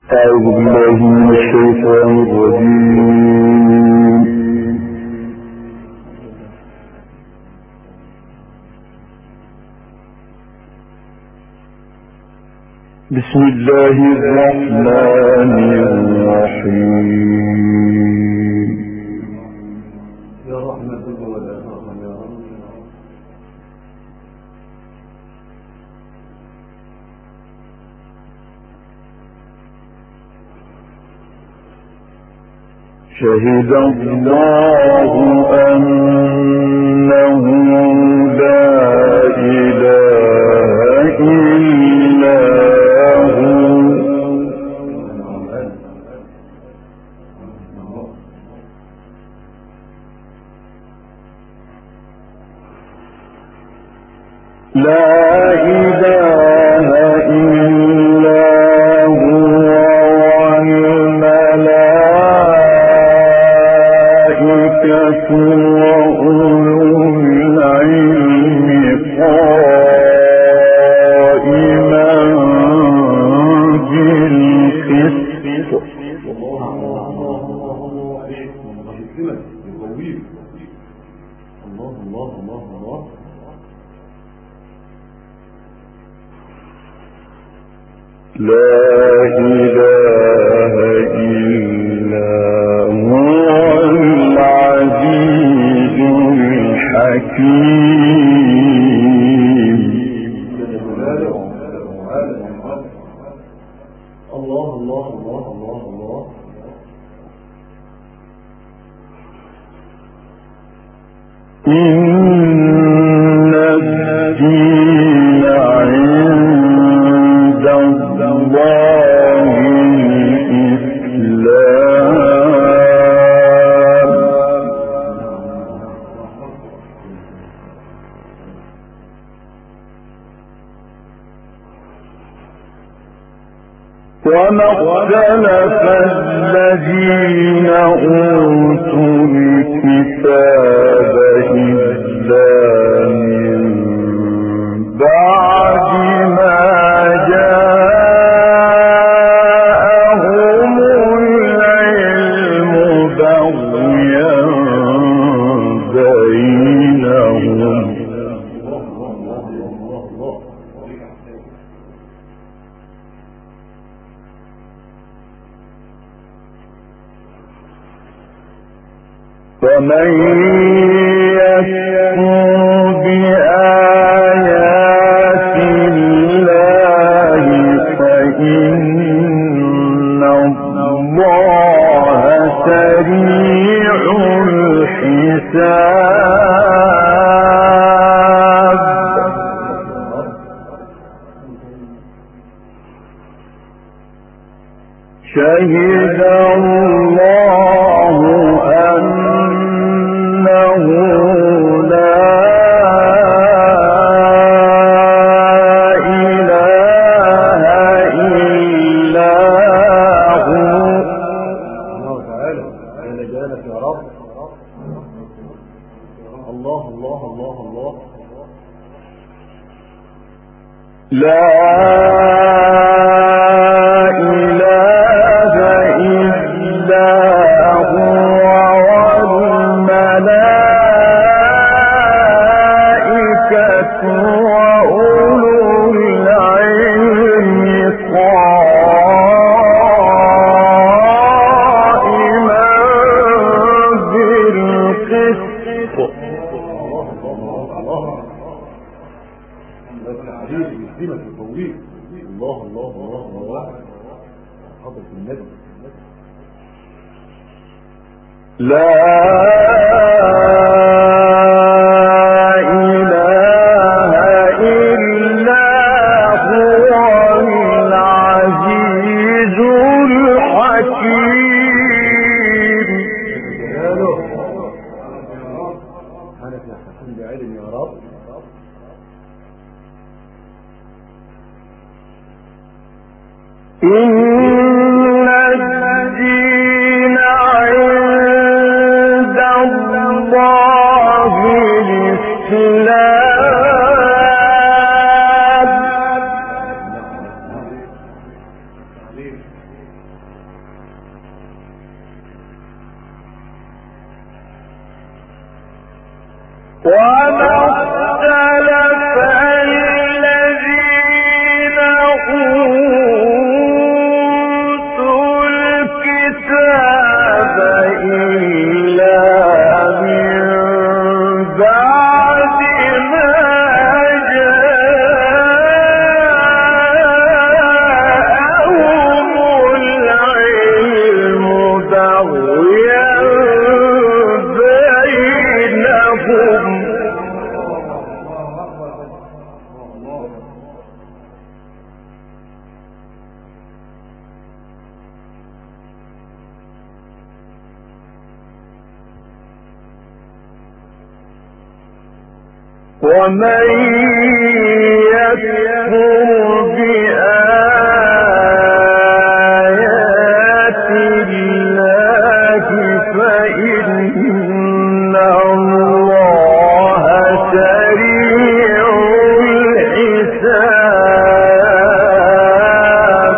أعوذ بالله من الشيطان الرجيم. بسم الله الرحمن الرحيم. يا رحمة ولا رحمة يا رب. شهد الله أنه لا إله إلا هو لا إله إلا هو والملائكة وأولو العلم قائما بالقسط. لا إله إلا هو العزيز الحكيم. الله الله الله الله الله. إن الدين عند الله الإسلام. وما اختلف الذين أوتوا الكتاب إلا من بعد ما جاءهم العلم بغيا بينهم. ومن يكفر بآيات الله فإن الله سريع الحساب. شهد الله أنه لا إله إلا هو. الله تعالى أنا جالك يا رب. الله الله الله الله. لا إله إلا هو والملائكة وأولو العلم قائما بالقسط. الله الله الله الله. حضرة النبي. لا إله إلا هو العزيز الحكيم. أنا في حكيم بعلم يا رب. إن الدين عند وما اختلف الذين أوتوا الكتاب إلا من بعد ما جاءهم العلم بغيا بينهم. ومن يكفر بآيات الله فإن الله سريع الحساب.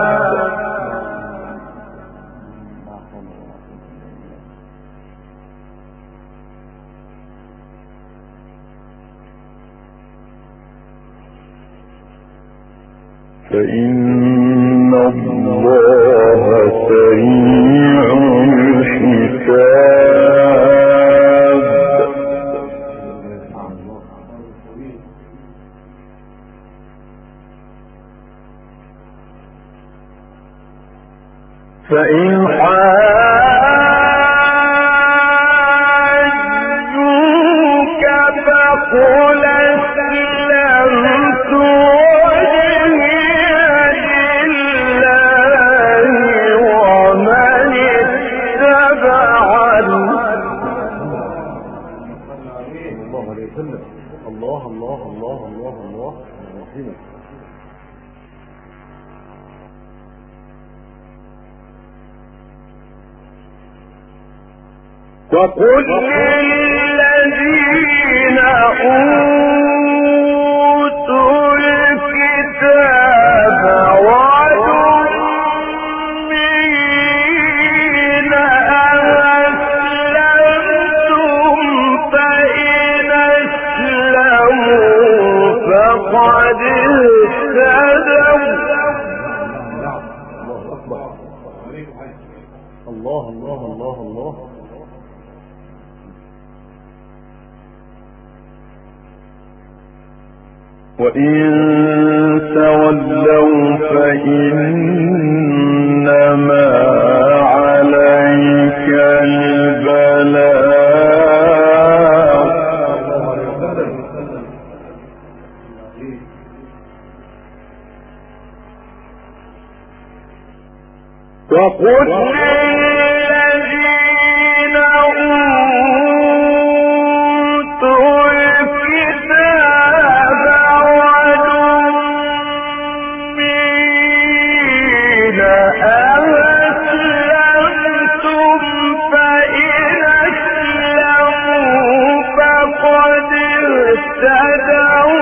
فإن الله سريع الحساب. فإن حاجوك فقل أسلمت الله الله الله الله الله رحيمه. وقل للذين أوتوا الكتاب والأميين أسلمتم فإن أسلموا فقد اهتدوا. الله الله الله الله. وإن تولوا فإنما عليك البلاغ. وقل للذين أوتوا الكتاب والأميين أسلمتم فإن أسلموا فقد اهتدوا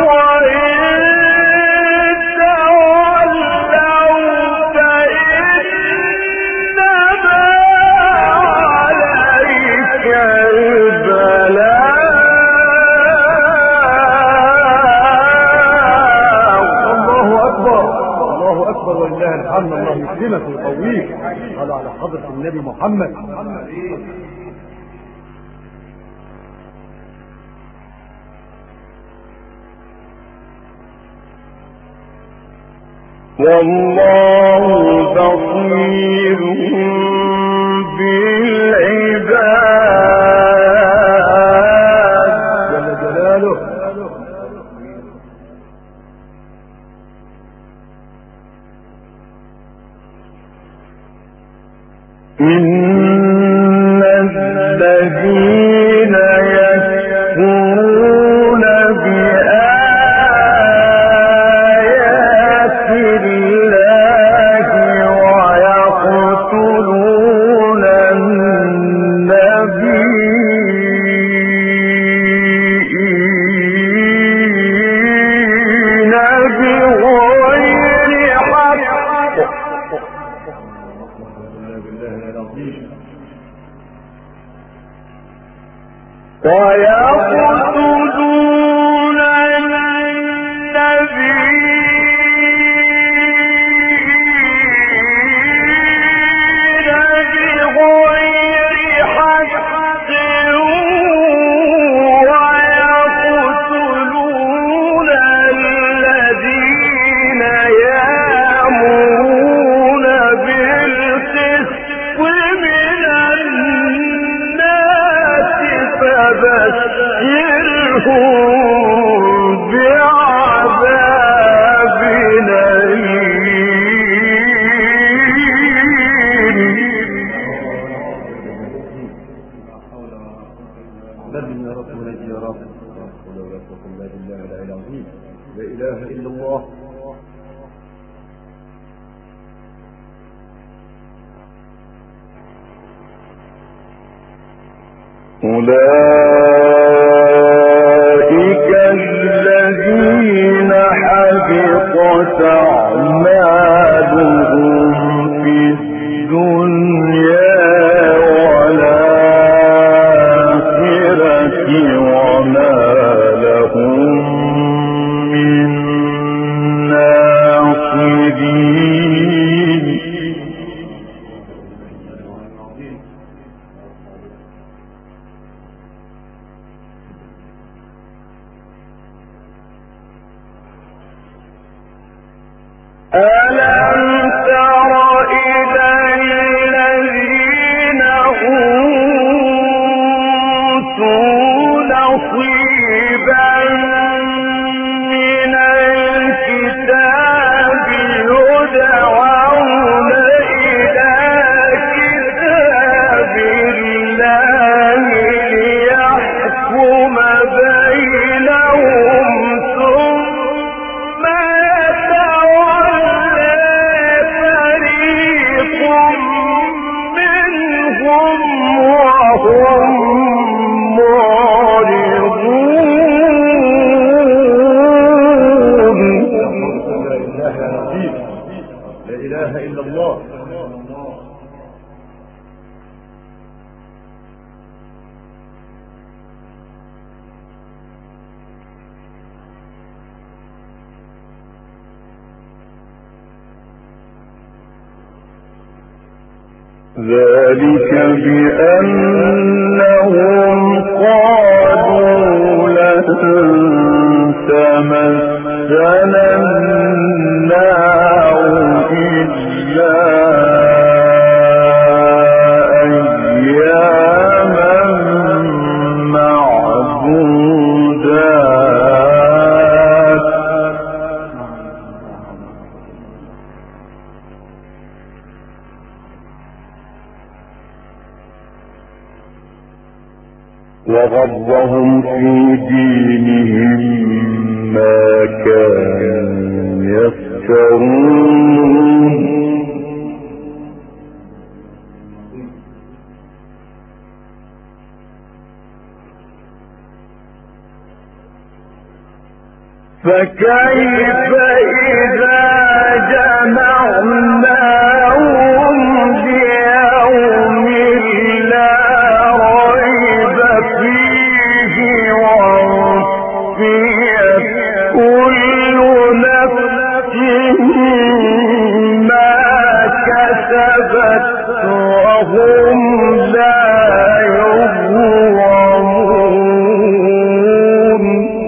ولله الحمد. الله يكرمك ويقويك. قال على حضرة النبي محمد. والله بصير بالعباد جل جلاله. إن الذين يكفرون بآيات الله ويقتلون النبيين بغير حق ويقتلون النبيين بغير حق ويقتلون الذين يأمرون بالقسط من الناس فبشرهم بعذاب أليم. يا رب ونجي يا رب. لا حول ولا قوة إلا بالله العلي العظيم. لا إله إلا الله. أولئك الذين حبطت أعمالهم في الدنيا والآخرة وما لهم من ناصرين. ألم تر إلى الذين أوتوا نصيبا من الكتاب يدعون إلى كتاب الله ليحكم بينهم ثم وهم معرضون. لا إله إلا الله. ذلك بأنهم قالوا لن تمسنا النار إلا أياما معدودات وغرهم في دينهم ما كانوا يفترون. فكيف إذا جمعناهم ليوم لا ريب فيه ووفيت كل نفس ما كسبت وهم لا يظلمون.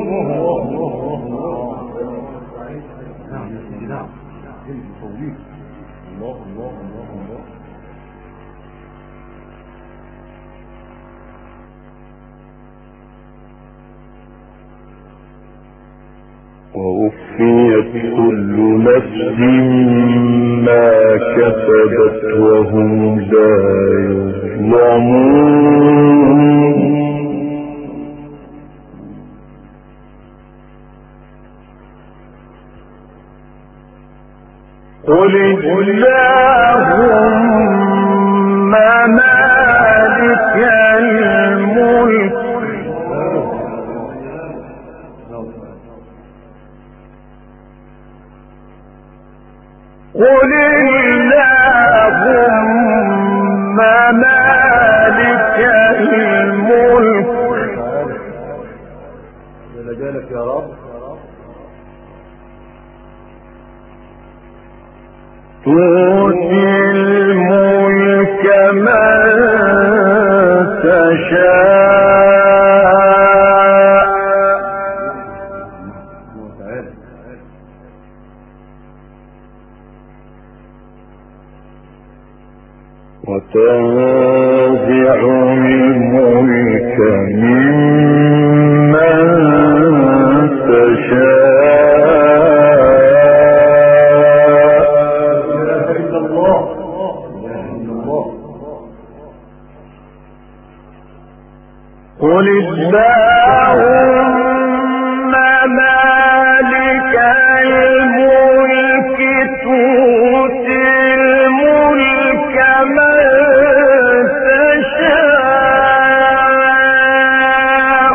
ووفيت كل نفس ما كسبت وهم لا يظلمون. قل اللهم مالك الملك قل اللهم مالك الملك قدرك يا رب. تؤتي الملك من تشاء وتنزع الملك ممن قل اللهم مالك الملك تؤتي الملك من تشاء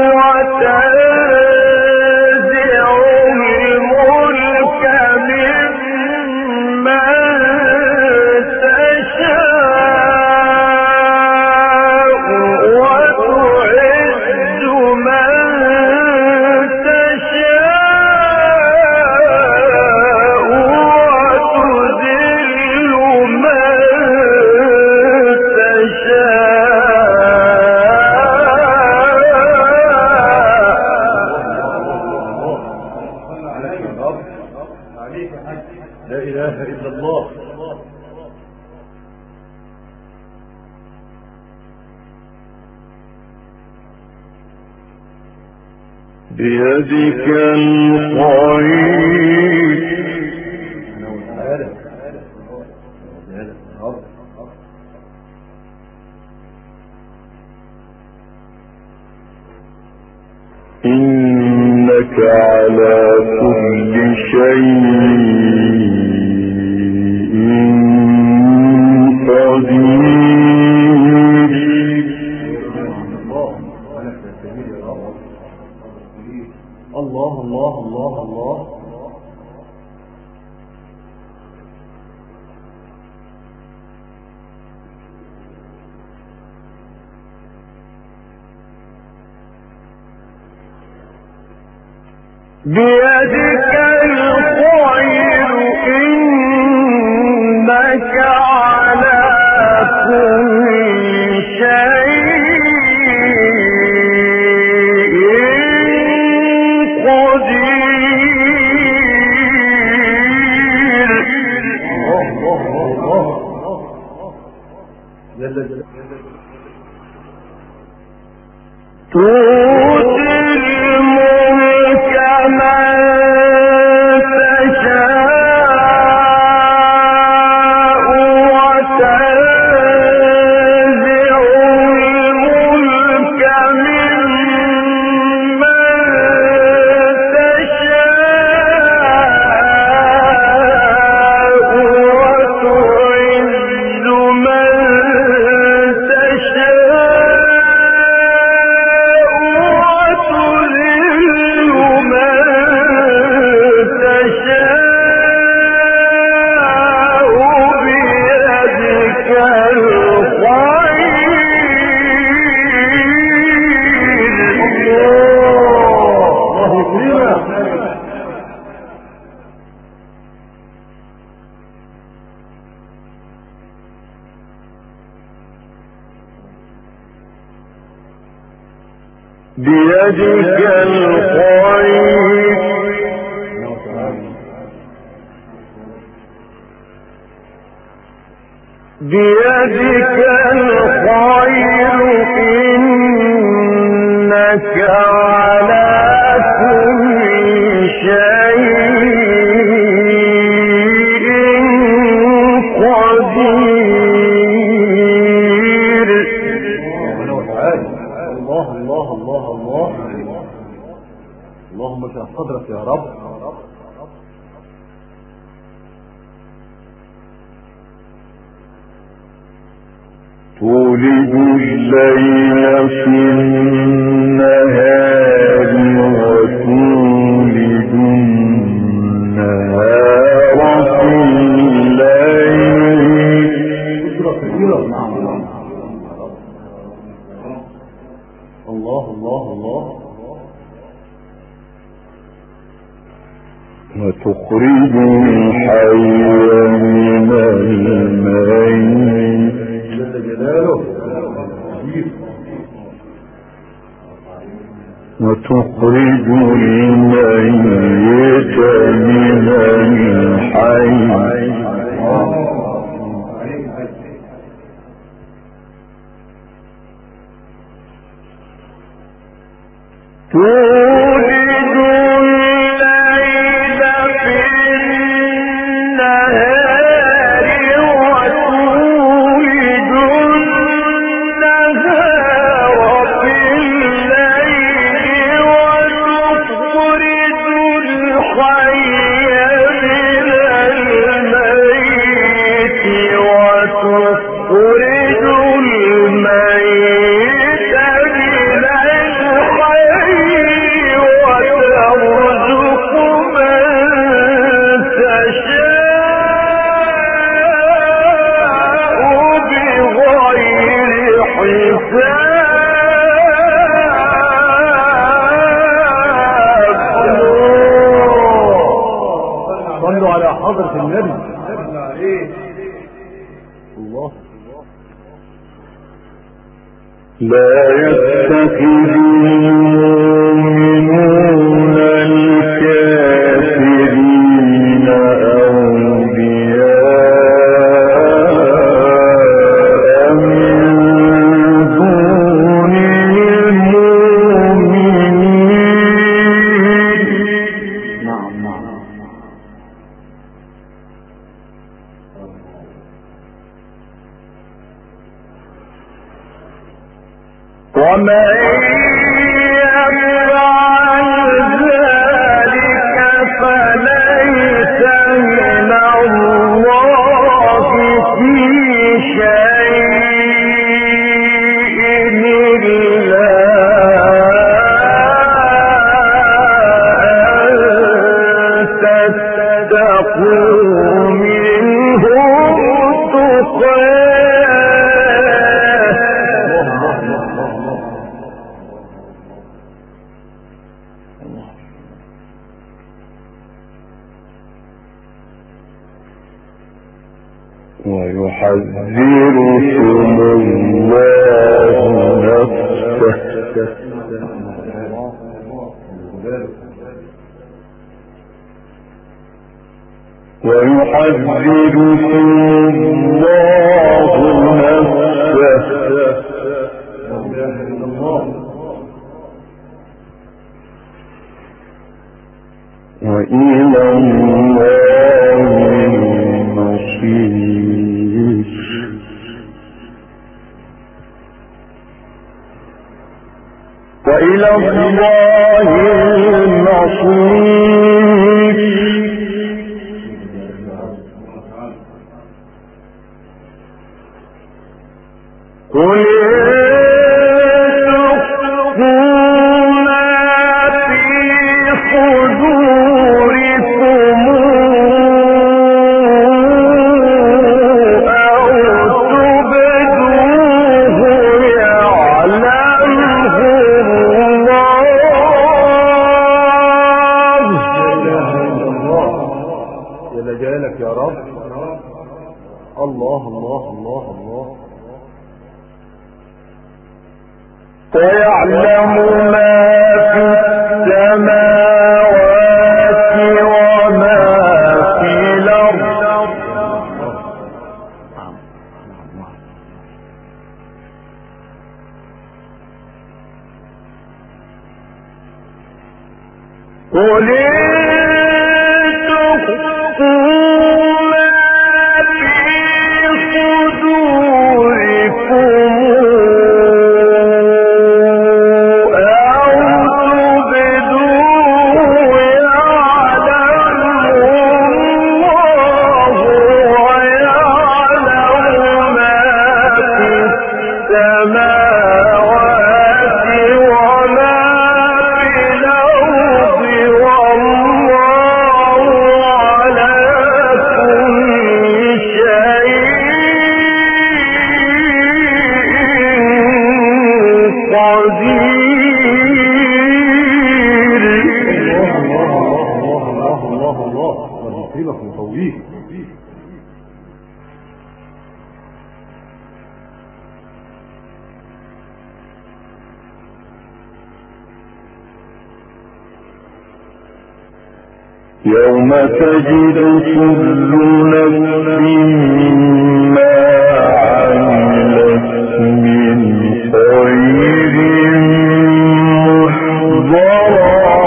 وتنزع الملك ممن لا إله إلا الله. بيدك الخير إنك على كل شيء قدير. الله الله الله الله. بيدك الخير إنك على كل شيء قدير. الله الله الله. تؤتي الملك من تشاء وتنزع الملك ممن تشاء وتعز من بيدك الخير بيدك الخير إنك على كل شيء قدير. الله الله الله الله. اللهم اشرح صدرك يا رب. تولد الليل في النهار وتولد النهار في الليل. الله الله الله. وتخرج الحي من الميت جل جلاله وتخرج الميت من الحي تولد الليل في النهار وتولد النهار في الليل وتخرج الحي من الميت وتخرج الميت من الحي وترزق من تشاء بغير حساب. صلوا على حضرة النبي. الله. لا يتخذ المؤمنون الكافرين أولياء من دون المؤمنين. نعم نعم. ومن يفعل ذلك فليس من الله في شيء إلا أن تتقوا منهم تقاه. ويحذركم الله نفسه ويحذركم الله نفسه وإلى الله المصير. وإلى الله المصير. قل يا رب. الله الله الله الله. ويعلم ما في السماوات وما في الأرض. قل يوم تجد كل نفس ما عملت من خير محضرا.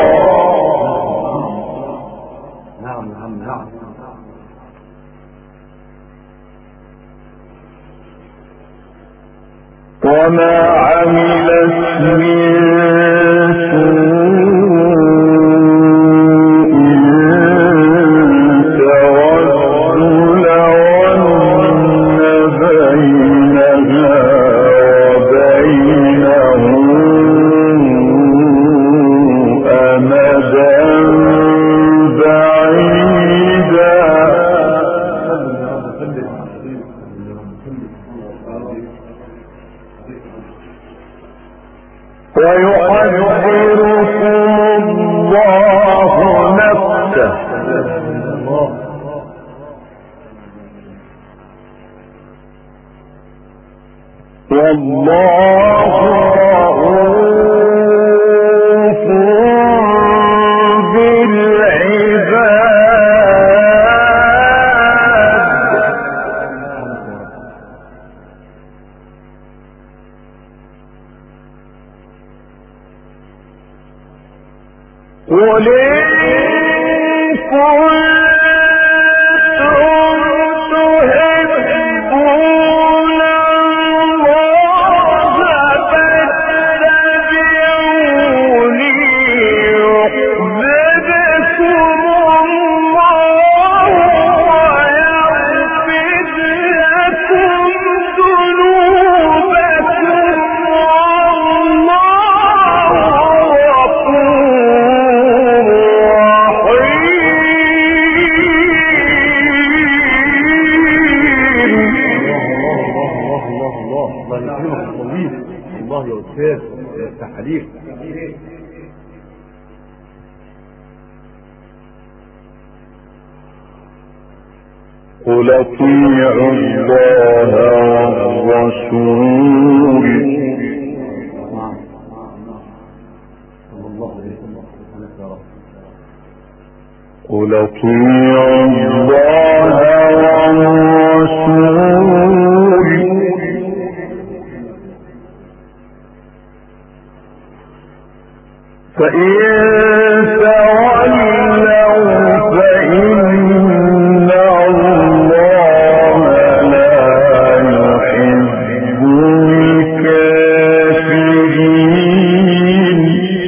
نعم نعم نعم. وما عملت من والله رؤوف بالعباد. قل إن الله يا أستاذ يفتح عليك. قل اطيعوا الله والرسول. قل اطيعوا الله والرسول فإن تولوا فإن الله لا يحب الكافرين.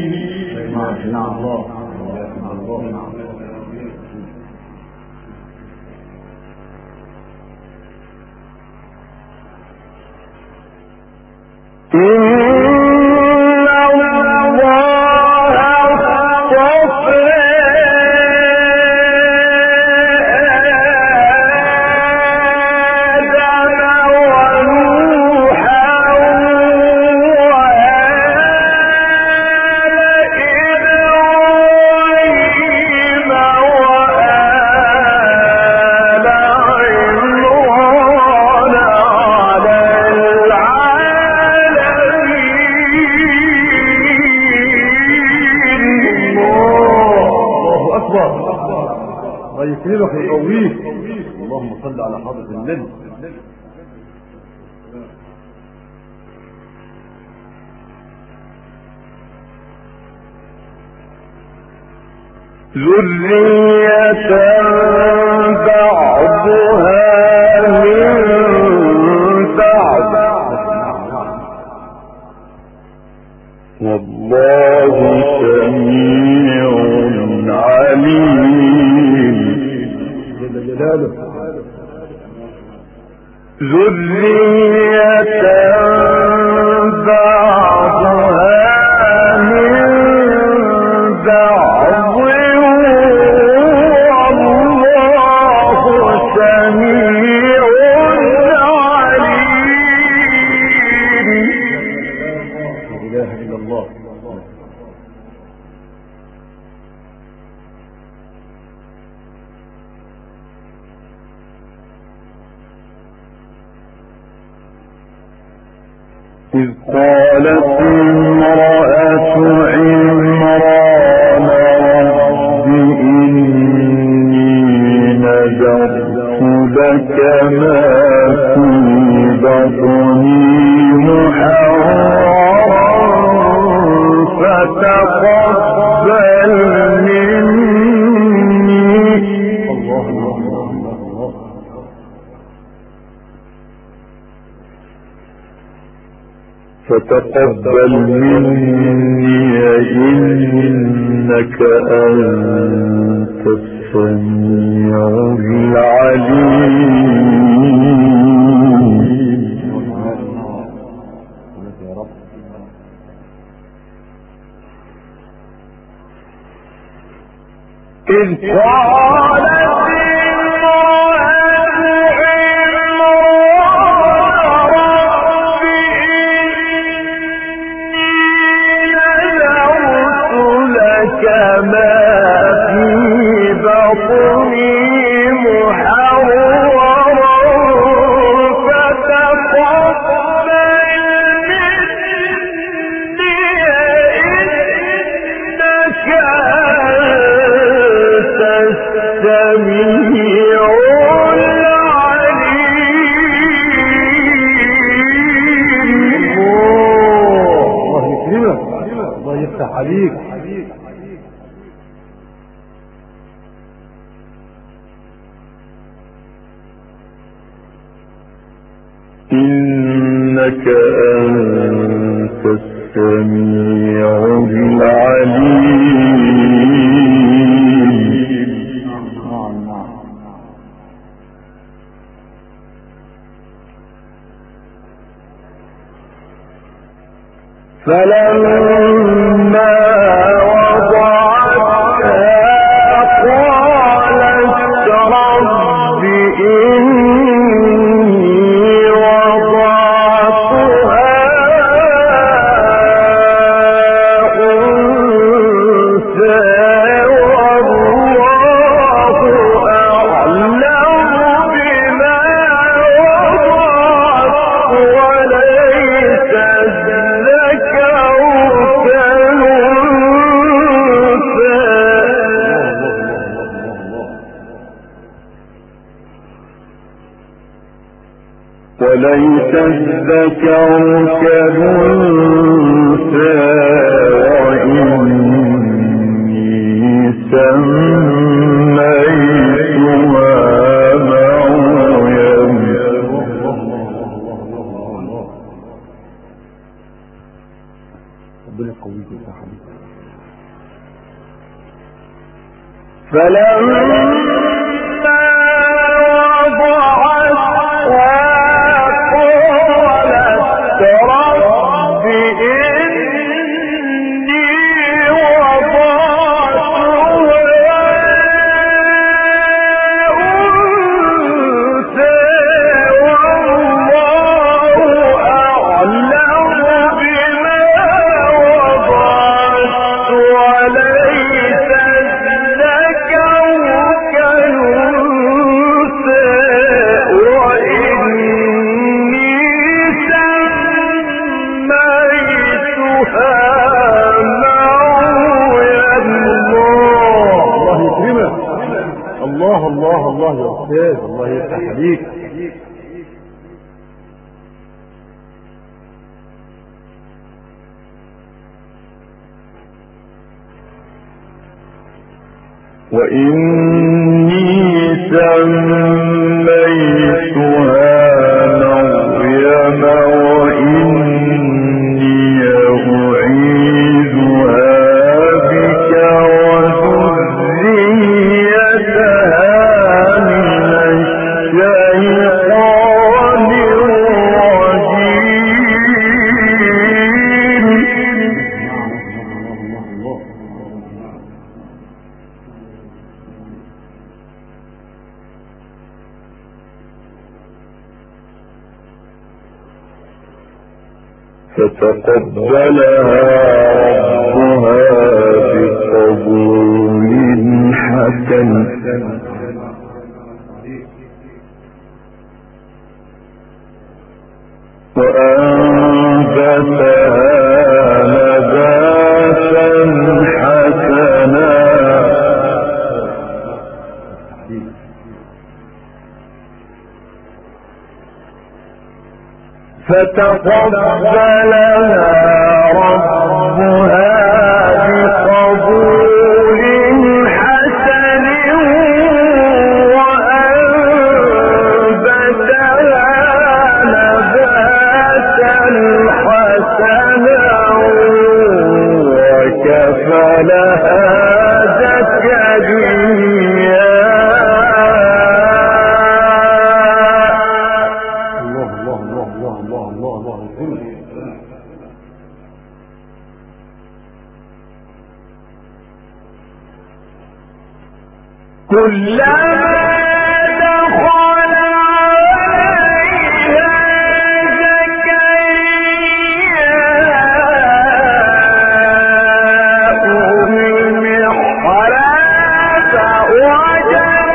يكرمك ويقويك. اللهم صل على حضرة النبي. ذرية بعضها من بعض والله سميع عليم. ذرية بعضها من بعض والله سميع عليم. لا إله إلا الله. إذ قالت امرأة عمران رب إني لك ما في بطني محررا فتقبل مني. الله الله الله الله. فتقبل مني إنك أنت السميع العليم. إذ قالت عليك. إنك أنت السميع العليم. فلما وضعتها قالت رب إني وضعتها أنثى والله أعلم بما وضعت وليس وليس الذكر كالأنثى وإني سميتها مريم. ربنا يقويك يا حبيبي. فلما الله يا أستاذ، الله يفتح عليك. وإني سميتها مريم وإني أعيذها بك وذريتها من الشيطان الرجيم. فتقبلها ربها بقبول حسن وأنبتها نباتا حسنا فتقبلها ربها بقبول حسن وأنبتها نباتا حسنا وكفلها زكريا. كلما دخل عليها زكريا المحراب وجد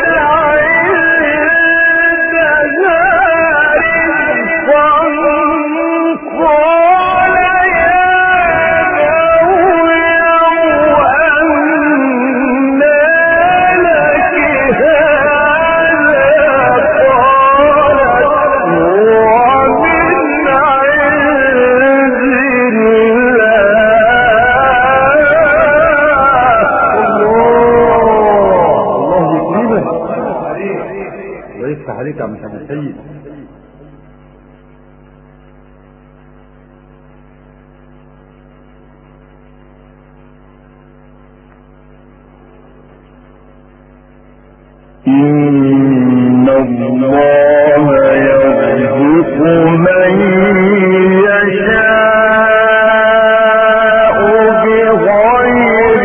عليك يا محمد سيد. إن الله يرزق من يشاء بغير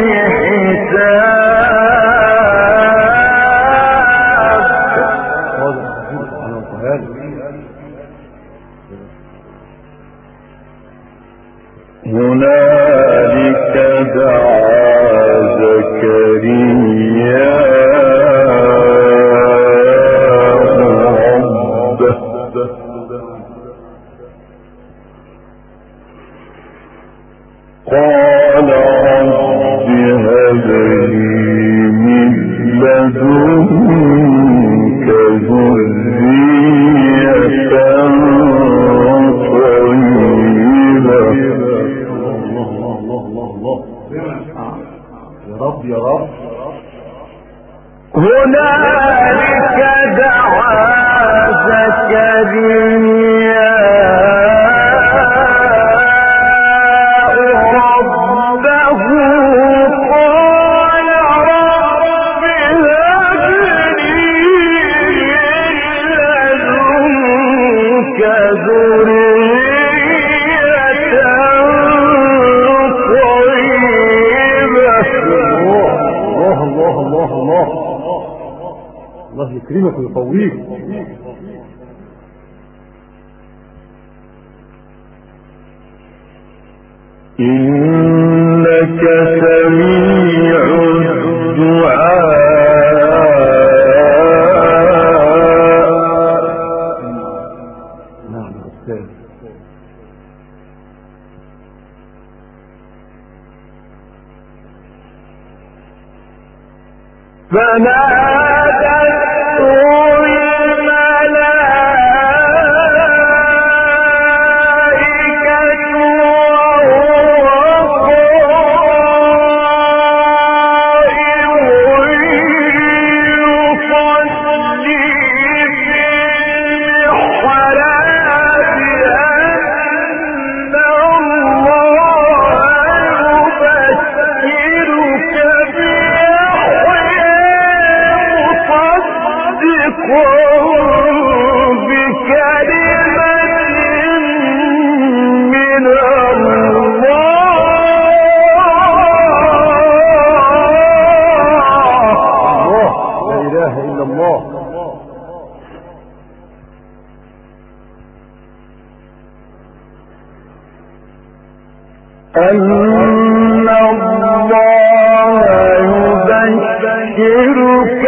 حساب. هنالك دعا زكريا ربه قال رب هب لي من لدنك ذرية طيبة. يا رب يا رب. هنالك دعا زكريا ربه قال رب هب لي من لدنك ذرية طيبة. الله يكرمك ويقويك. إنك سميع الدعاء. نعم أستاذ. فنادته الملائكة وهو قائم يصلي في المحراب أن الله يبشرك بكلمة من الله. لا إله إلا الله. أن الله يبشرك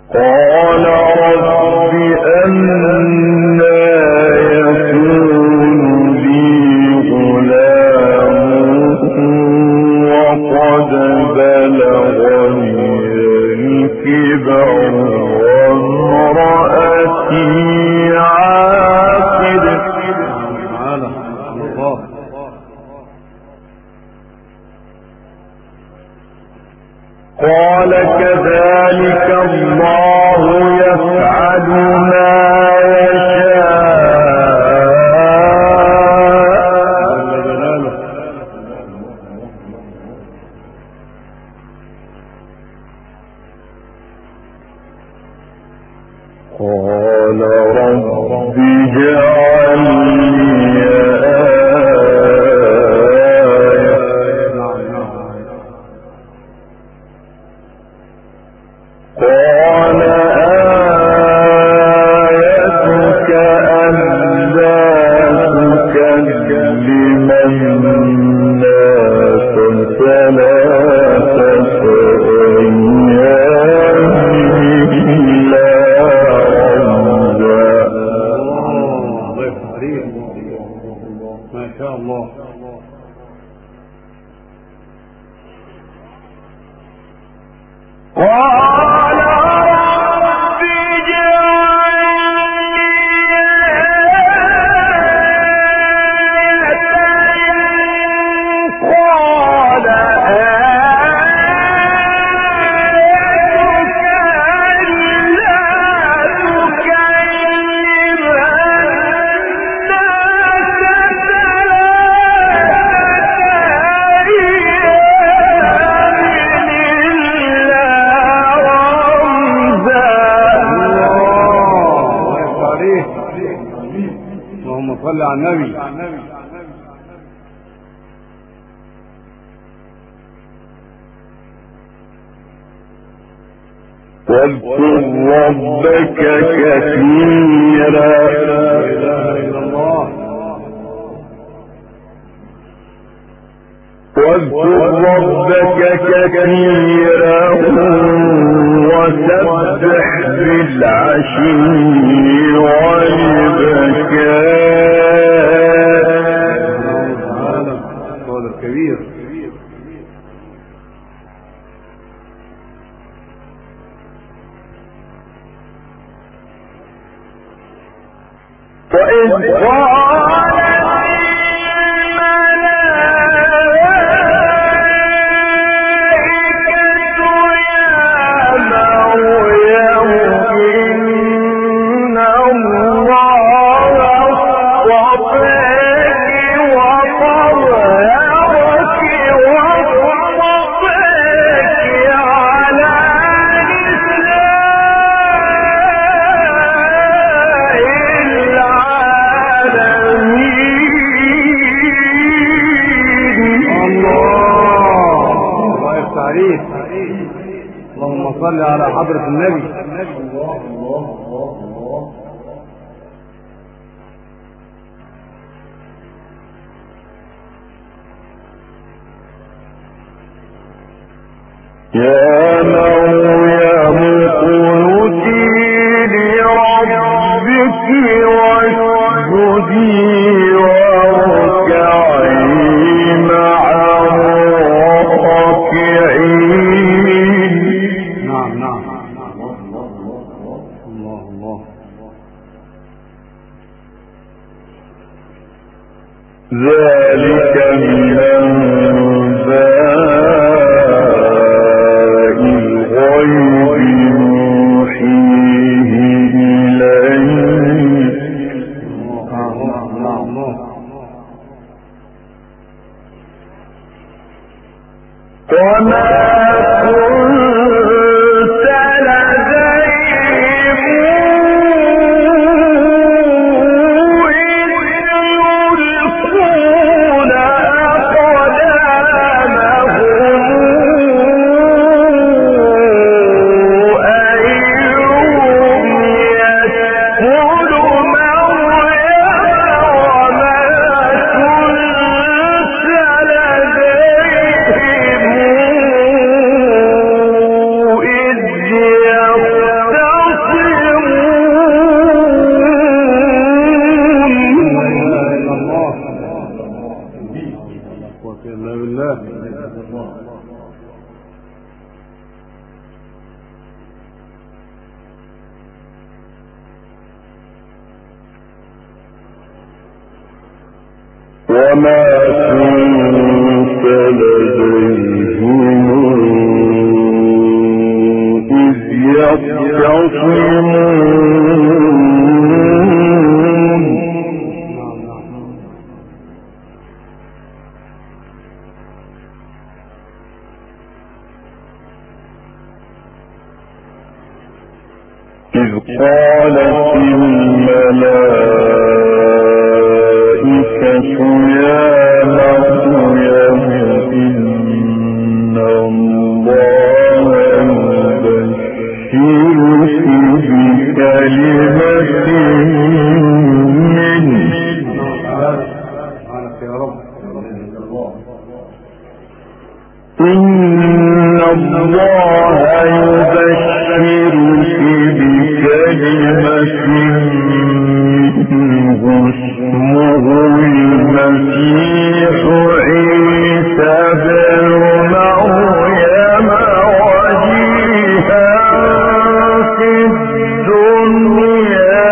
قال رب أنى يكون لي غلام وقد بلغني الكبر وامرأتي عاقر. قال كذلك الله يفعل ما يشاء. قال رب اجعل لي قال آيتك ألا تكلم الناس ثلاثة أيام إلا رمزا. ما شاء الله. قال رب اجعل لي آية. قال آيتك ألا تكلم اللهم صل على النبي. واذكر ربك كثيرا. لا اله الا الله. واذكر ربك كثيرا وسبح بالعشي والإبكار. قول الكبير. وإذ قال اللهم صل على حضرة النبي. يا مريم اقنتي لربك واسجدي واركعي مع الراكعين. نعم نعم. الله الله. ذلك من أنباء الغيب نوحيه إليك. وما كنت لديهم إذ يلقون أقلامهم أيهم يكفل مريم وما كنت لديهم إلا بالله. وما كنت لديهم إذ يختصمون إذ قالت الملائكة يا مريم إن الله يبشرك بكلمة منه إن الله يبشرك بكلمة منه اسمه المسيح عيسى بن مريم وجيها في الدنيا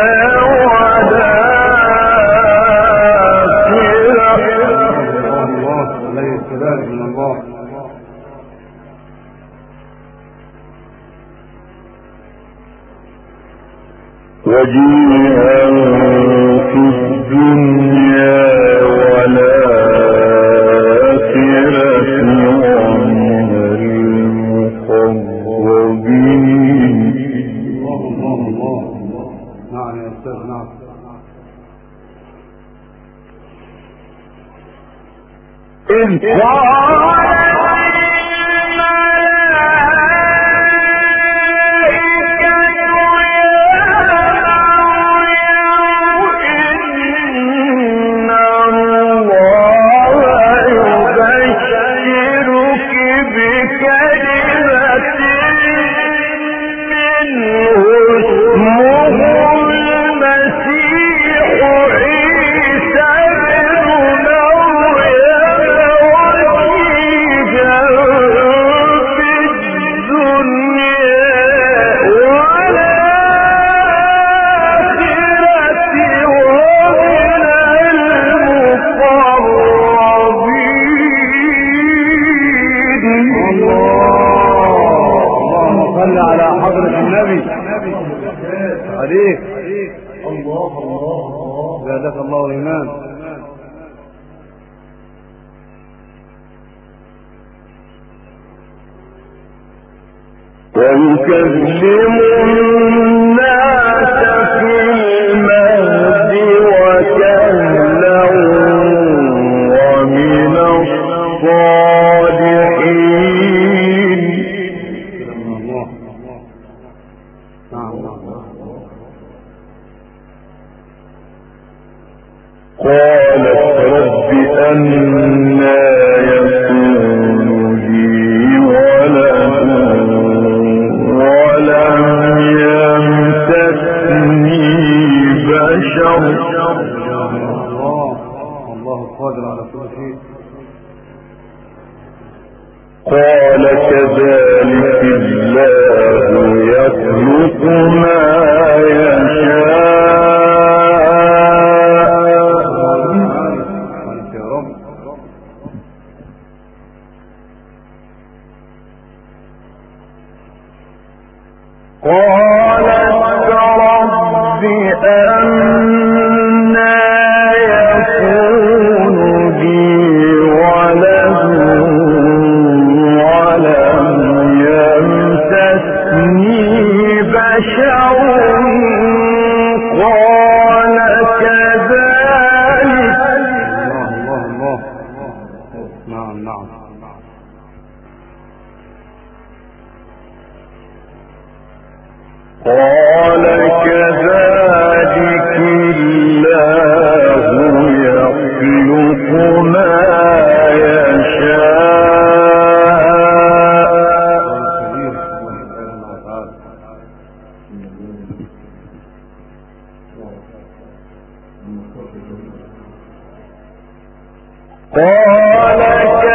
والآخرة ومن المقربين. نعم يا أستاذ. نعم. إذ زادك الله إيمان. ويكلم الناس في المهد وكهلا ومن الصالحين. قالت رب أنى يكون لي ولد ولم يمسسني بشر. الله قادر على كل شيء. قال كذلك الله يخلق ما يشاء. قالت رب أنى يكون لي ولد ولم يمسسني بشر. قال كذلك. الله. نعم. قال كذلك الله يخلق ما يشاء. قال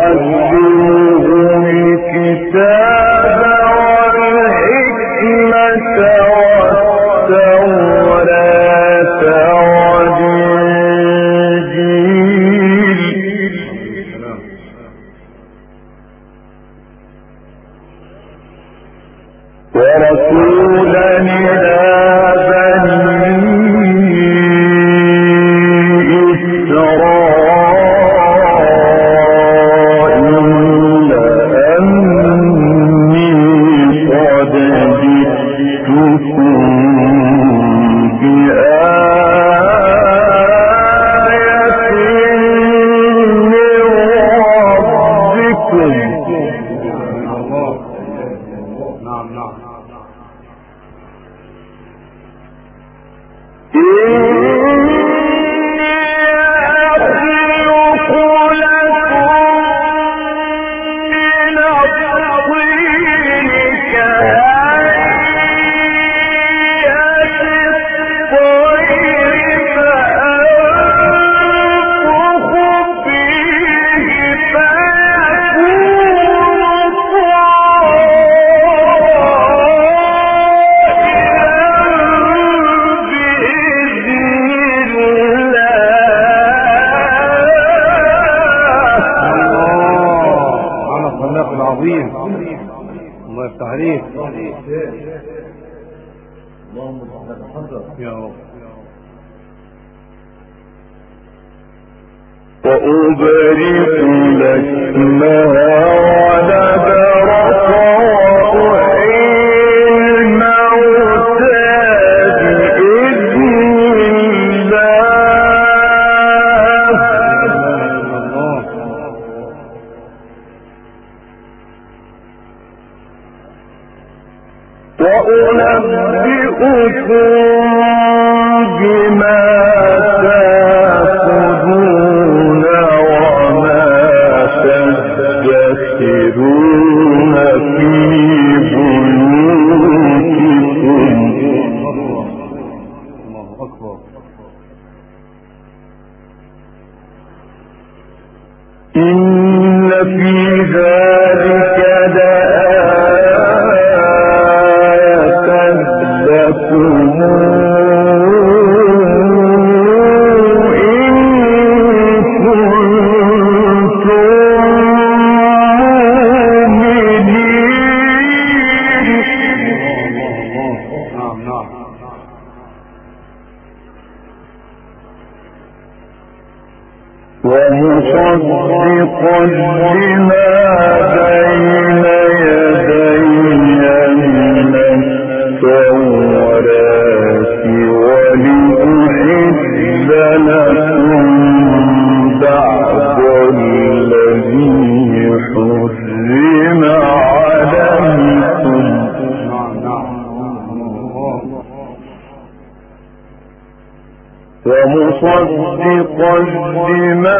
ومصدقا لما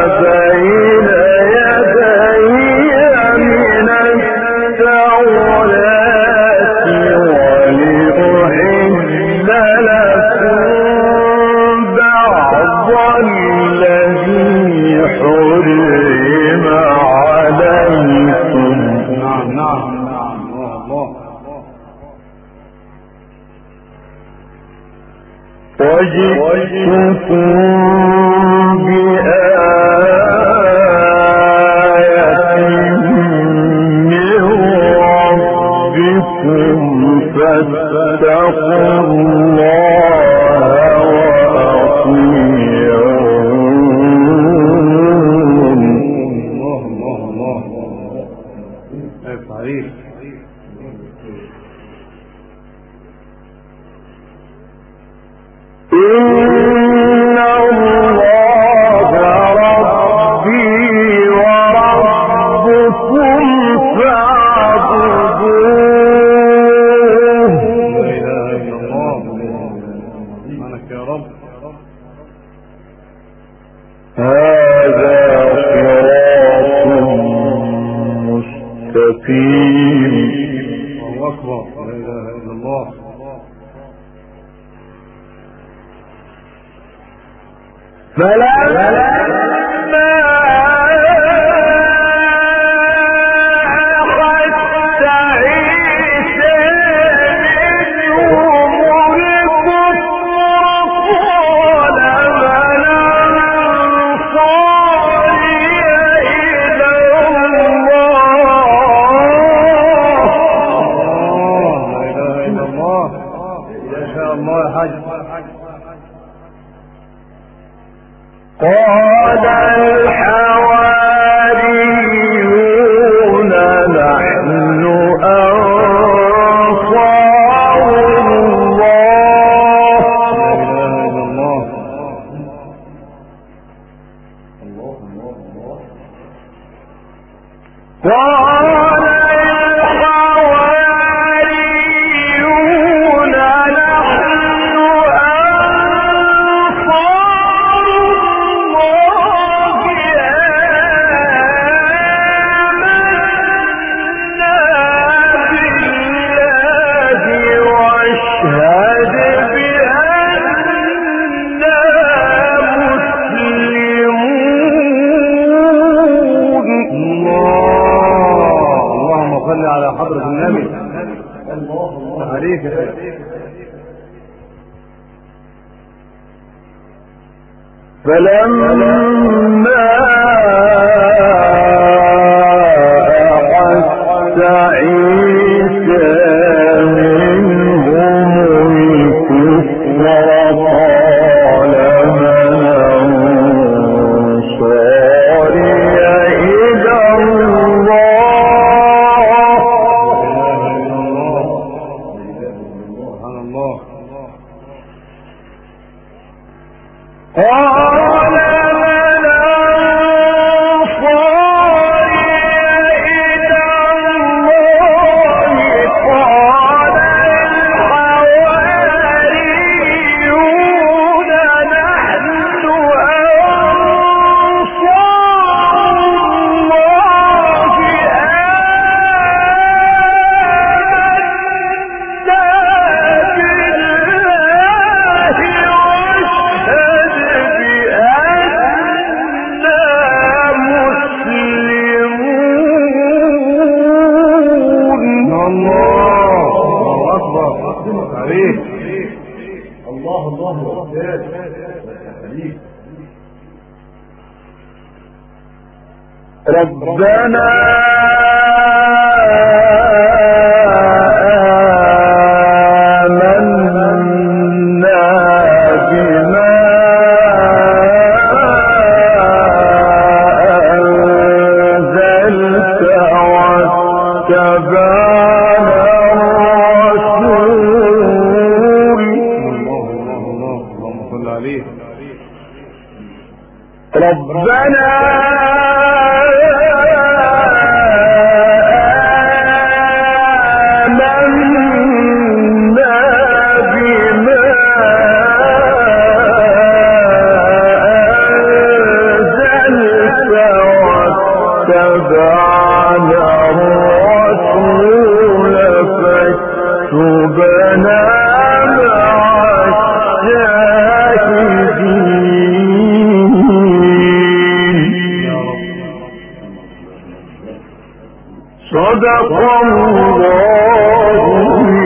بين يدي من التوراة ولأحل لكم بعض الذي حرم عليكم. وجئتكم بآية من ربكم فاتقوا الله وأطيعون. إن الله ربي وربكم فاعبدوه. لا إله إلا الله. سبحانك يا رب. هذا صراط مستقيم. الله أكبر. لا إله إلا الله. فلما فلما أحس عيسى منهم الكفر قال من أنصاري إلى الله سبحان الله ربنا آمنا بما أنزلت واتبعنا الرسول اللهم صل عليه ربنا صدق الله